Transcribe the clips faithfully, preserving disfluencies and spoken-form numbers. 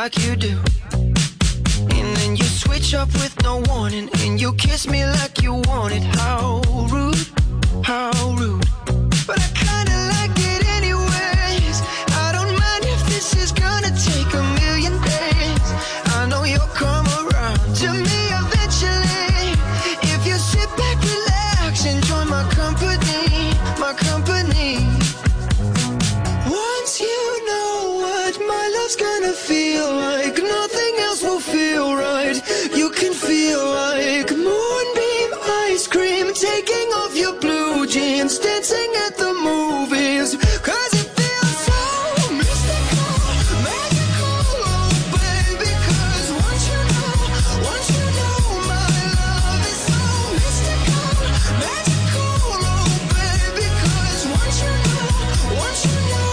like you do. And then you switch up with no warning, and you kiss me like you want it. How rude, how rude. But I kinda like it anyways. I don't mind if this is gonna take a million days. I know you'll come around to me eventually. If you sit back, relax, and join my company, my company. Once you know what my love's gonna feel like, nothing else will feel right. You can feel like moonbeam ice cream, taking off your blue jeans, dancing at the movies. Cause it feels so mystical, magical, oh baby. Cause once you know, once you know my love is so mystical, magical, oh baby. Cause once you know, once you know,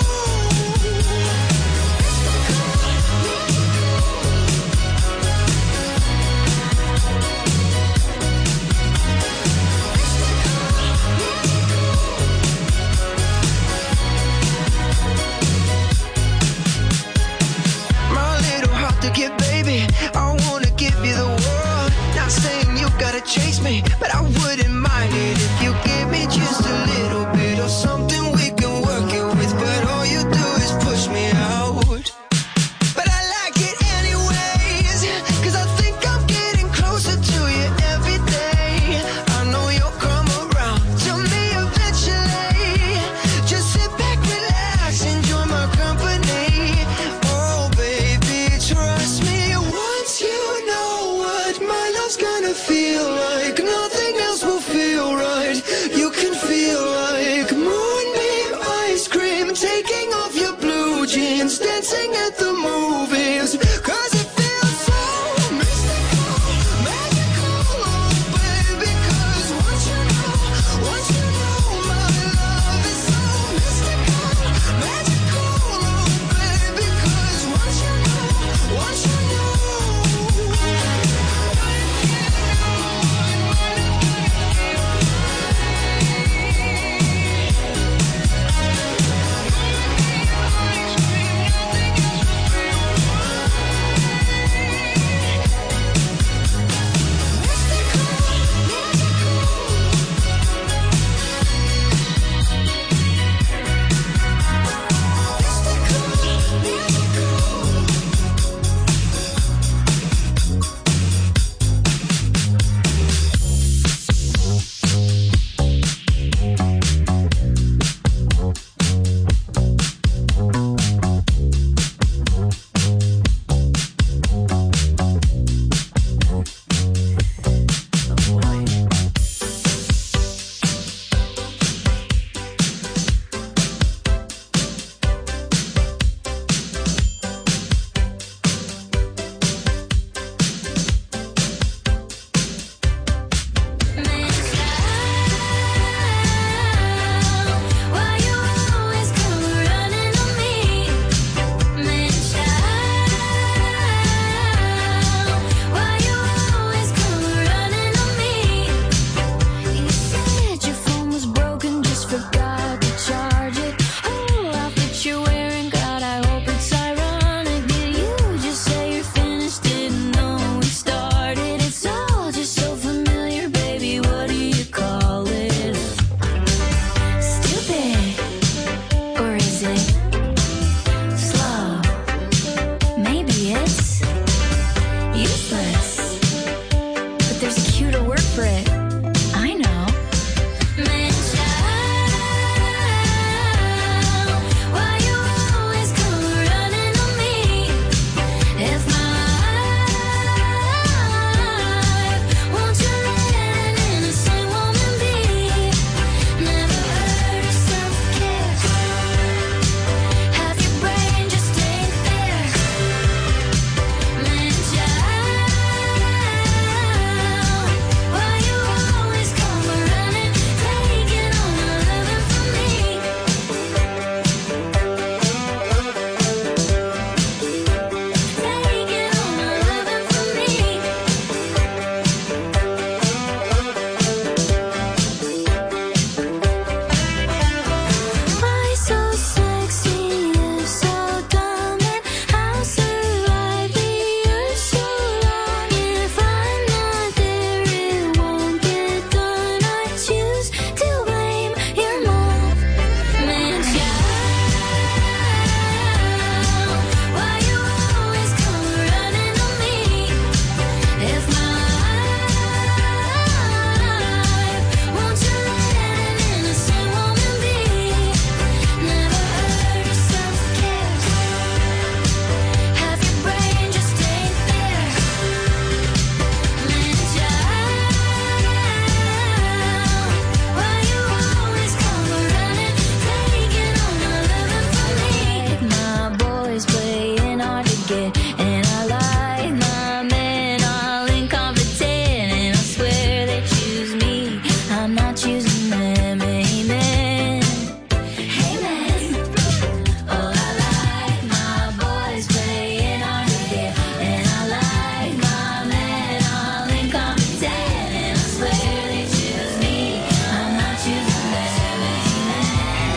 I'm not choosing them, amen. Amen. Oh, I like my boys playing hard to get, and I like my men all incompetent, and I swear they choose me, I'm not choosing them, amen.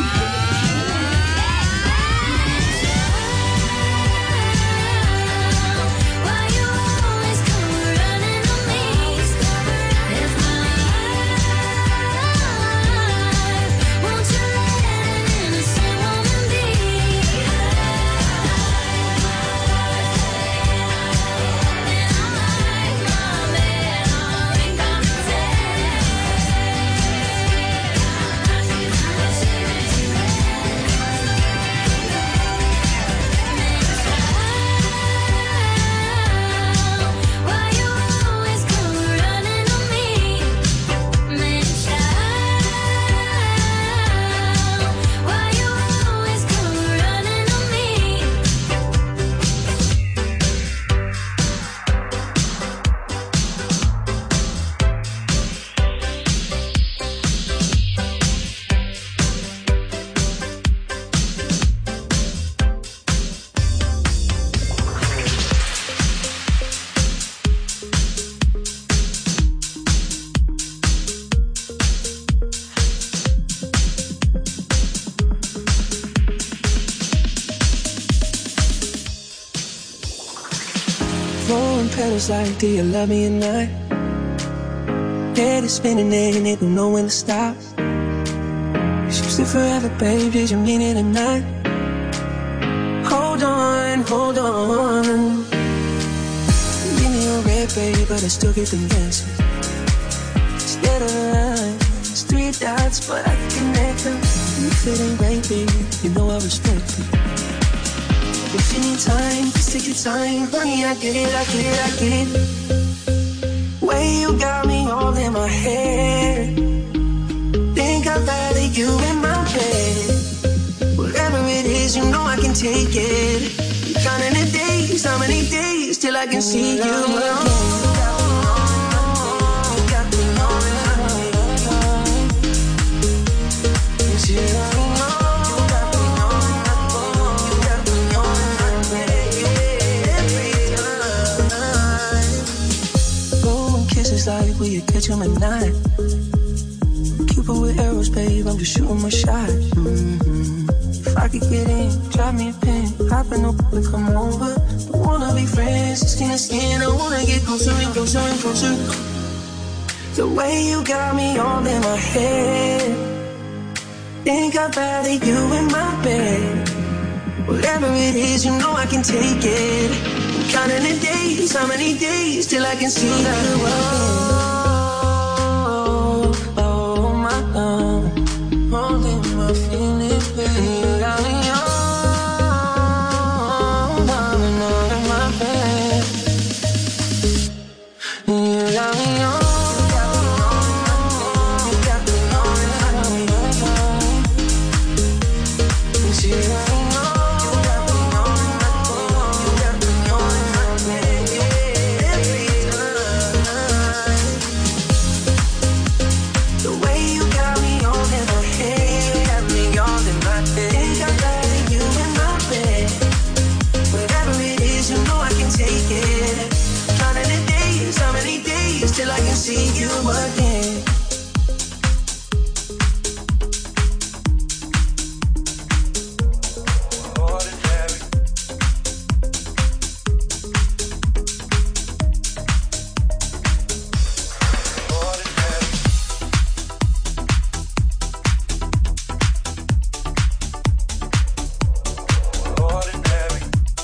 Why you always come running on me? If my life, won't you let an innocent woman be? And I like my men all incompetent. Why you always come running on me? Man, child, why you always come running on me? Rolling pedals like, do you love me or not? Head is spinning and it don't know when to stop. Cause you stay forever, babe, did you mean it or not? Hold on, hold on. Give me a red, babe, but I still get them dancing. Instead of lines, three dots, but I can connect them. If it ain't right, baby, you know I respect it. If you need time, just take your time. Honey, I get it, I get it, I get it. Way you got me all in my head. Think I'd rather you in my bed. Whatever it is, you know I can take it. Counting the days, how many days till I can see you again. Like will you catch him at night? Cupid with arrows, babe, I'm just shooting my shot. Mm-hmm. If I could get in, drop me a pin, hop in the pool, come over. Don't wanna be friends, skin to skin, I wanna get closer and closer and closer. The way you got me all in my head. Think I'd rather you in my bed. Whatever it is, you know I can take it. Counting the days, how many days till I can see you again? Oh, oh my God, holding my feelings, baby. You got me all, all in all in my bed. You got me all. Till I can see you again. Ordinary. Ordinary. Ordinary.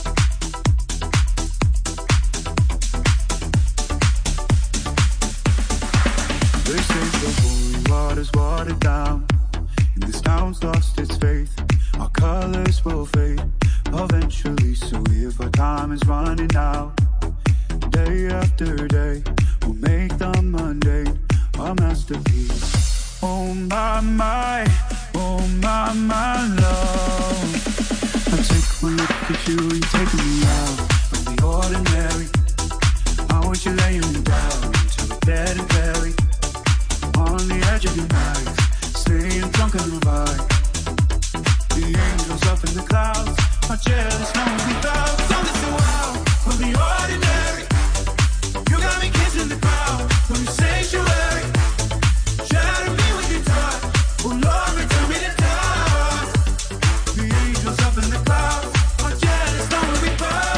They say the holy water's watered down, and this town's lost its faith. Our colors will fade eventually, so if our time is running out, day after day, we'll make the mundane our masterpiece. Oh my, my, oh my, my love. I take one look at you, you're taking me out of the ordinary. I want you laying me down till we're dead and buried on the edge of your night, staying drunk on your vibe. The angels up in the clouds are jealous, no one without. Something so wild from the ordinary. You got me kissing the crowd from your sanctuary. Shatter me with your touch, oh Lord, return me to God. The angels up in the clouds are jealous, no one without.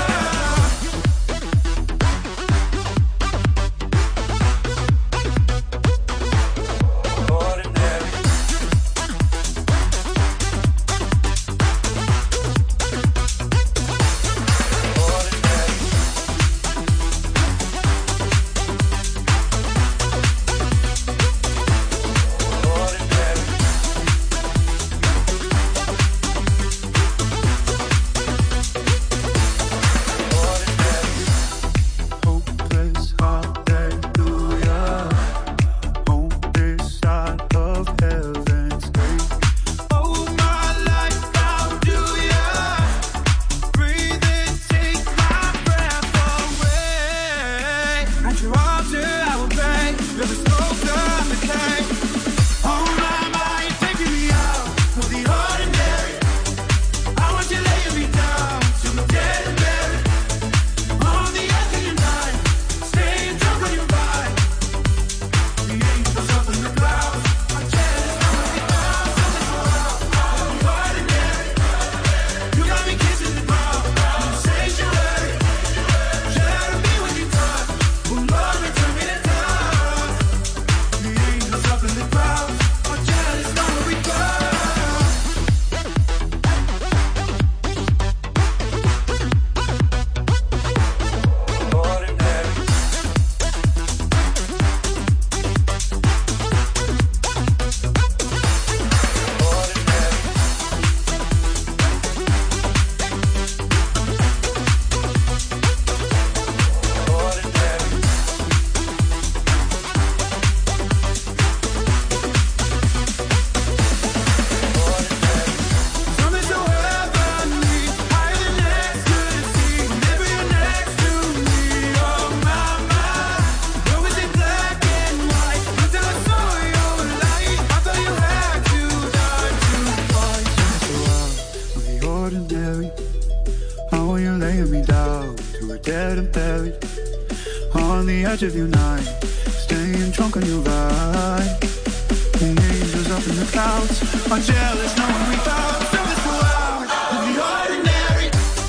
Of your night, staying drunk on your vibe. The angels up in the clouds are jealous, no one we thought. Something so wild with the ordinary.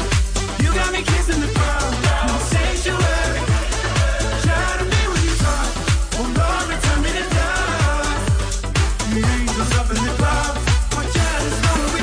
You got me kissing the crowd in the sanctuary. Shatter me with your touch, oh Lord, return me to God. The angels up in the clouds are jealous, no one we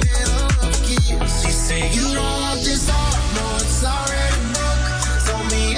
Say you don't want this heart, no, it's already broke. Told me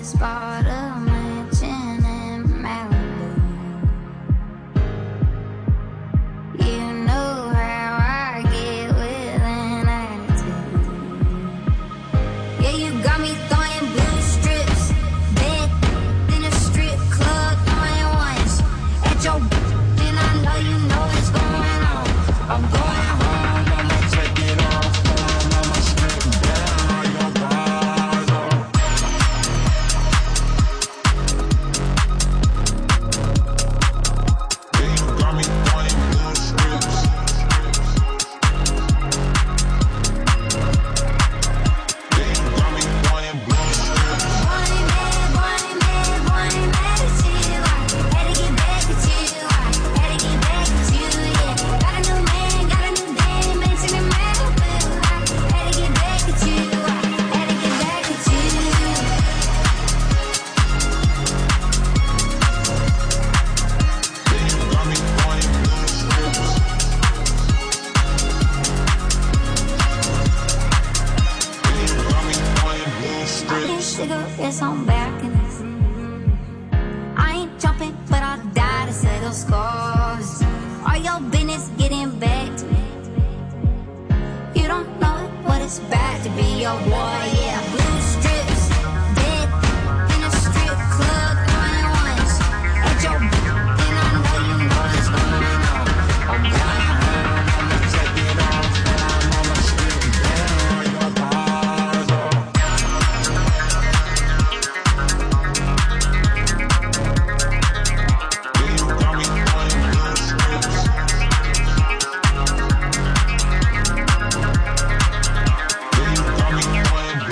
just bought a mansion in Malibu. You know how I get with an attitude. Yeah, you got me throwing blue strips, bed in a strip club, throwing ones at your and I know you know what's going on. I'm going home, I'ma take it off, I'ma strip down your bottle. Yeah, you got me throwing blue strips. Yeah, you got me throwing blue strips. Wanting mad, wanting mad, wanting mad at you. I had to get back at you. I had to get back at you. Yeah, got a new man, got a new dame, mansion in Malibu. I had to get back at you. I had to get back at you. Yeah, you got me throwing blue strips. Yeah, you got me throwing blue Smoking strips. cigarettes on balconies. I ain't jumping, but I'll die to say those scars. All your business getting back to me. You don't know what it's bad to be your boy, yeah. Blue strips, dead in a strip club, throwing ones at your and I know you know what's going on. I'm going home, I'ma take it off, I'ma strip down your bottle. Yeah, you got me throwing blue strips. Yeah, you got me throwing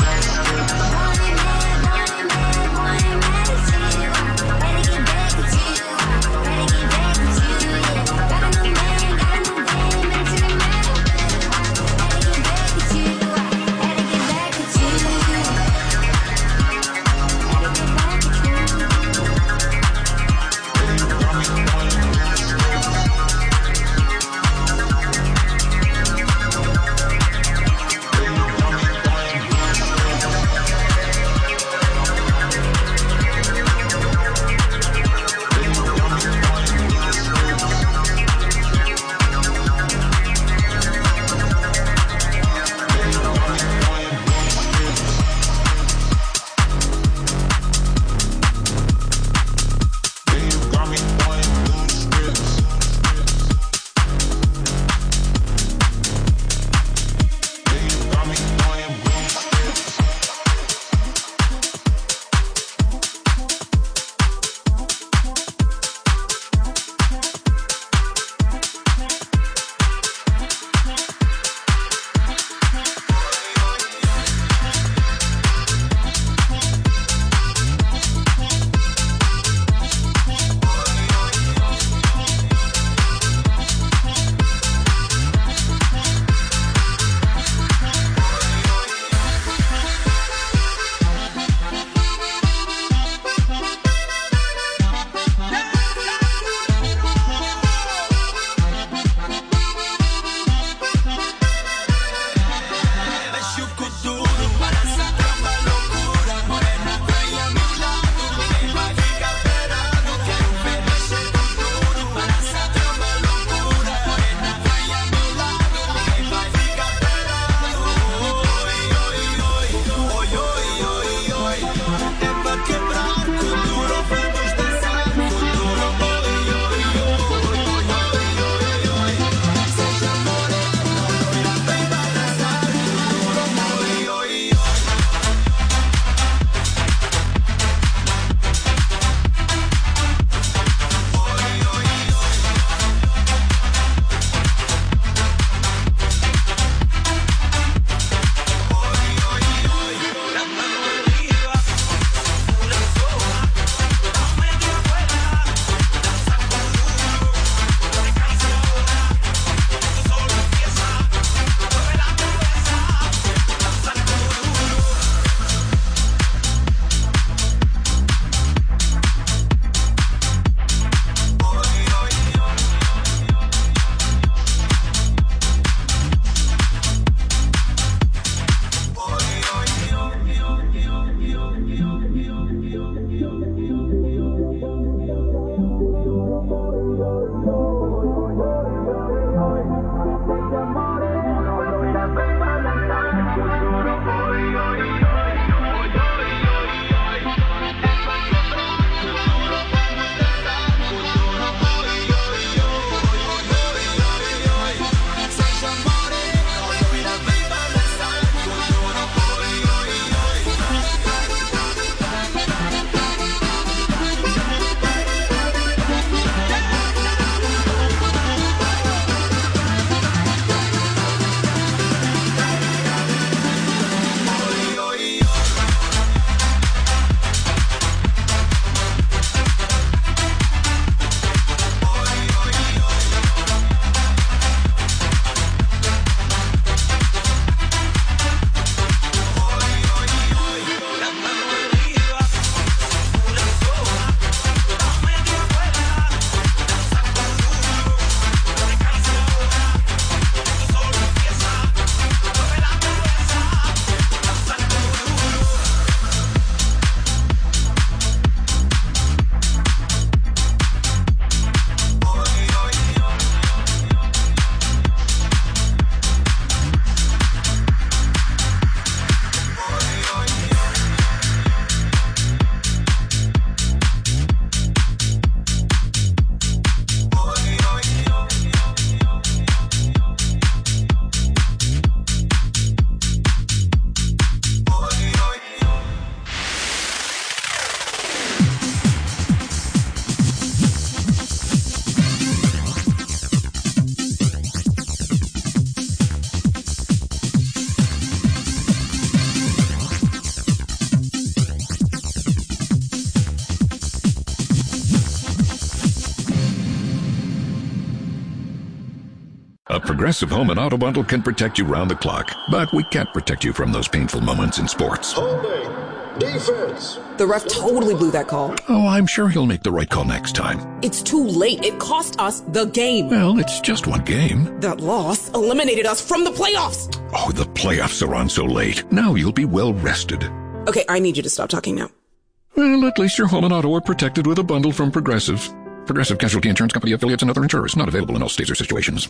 A Progressive Home and Auto Bundle can protect you round the clock, but we can't protect you from those painful moments in sports. Holding. Defense. The ref totally blew that call. Oh, I'm sure he'll make the right call next time. It's too late. It cost us the game. Well, it's just one game. That loss eliminated us from the playoffs. Oh, the playoffs are on so late. Now you'll be well rested. Okay, I need you to stop talking now. Well, at least your home and auto are protected with a bundle from Progressive. Progressive Casualty Insurance Company affiliates and other insurers. Not available in all states or situations.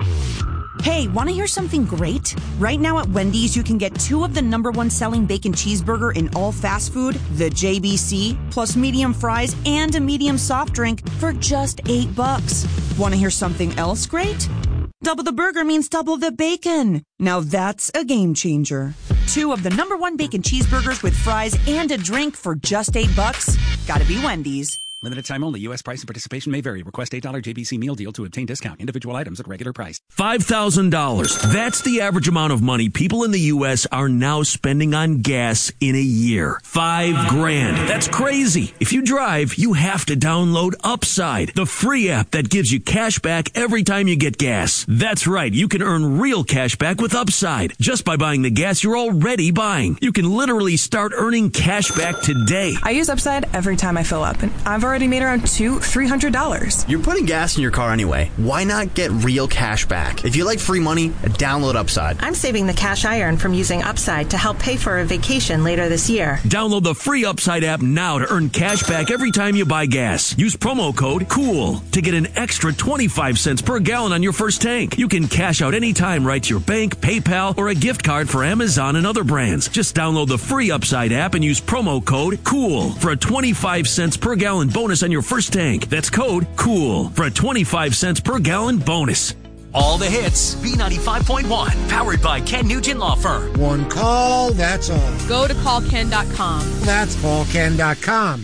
Hey, want to hear something great? Right now at Wendy's, you can get two of the number one selling bacon cheeseburger in all fast food, the J B C, plus medium fries and a medium soft drink for just eight bucks. Want to hear something else great? Double the burger means double the bacon. Now that's a game changer. Two of the number one bacon cheeseburgers with fries and a drink for just eight bucks. Gotta be Wendy's. Limited time only. U S price and participation may vary. Request eight dollars J B C meal deal to obtain discount. Individual items at regular price. five thousand dollars. That's the average amount of money people in the U S are now spending on gas in a year. Five grand. That's crazy. If you drive, you have to download Upside, the free app that gives you cash back every time you get gas. That's right. You can earn real cash back with Upside just by buying the gas you're already buying. You can literally start earning cash back today. I use Upside every time I fill up, and I've already made around two, three hundred dollars. You're putting gas in your car anyway. Why not get real cash back? If you like free money, download Upside. I'm saving the cash I earn from using Upside to help pay for a vacation later this year. Download the free Upside app now to earn cash back every time you buy gas. Use promo code COOL to get an extra twenty-five cents per gallon on your first tank. You can cash out anytime right to your bank, PayPal, or a gift card for Amazon and other brands. Just download the free Upside app and use promo code COOL for a twenty-five cents per gallon bonus on your first tank. That's code COOL for a twenty-five cents per gallon bonus. All the hits, B ninety-five point one, powered by Ken Nugent Law Firm. One call, that's all. Go to call ken dot com. That's call ken dot com.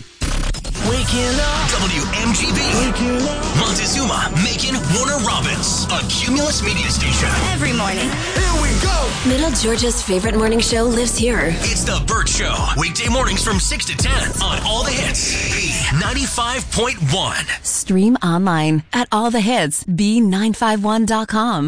Waking up. W M G B. Waking up. Montezuma, Macon, Warner Robins. A Cumulus media station. Every morning. Here we go. Middle Georgia's favorite morning show lives here. It's The Burt Show. Weekday mornings from six to ten on All the Hits. B ninety-five point one. Stream online at all the hits b nine five one dot com.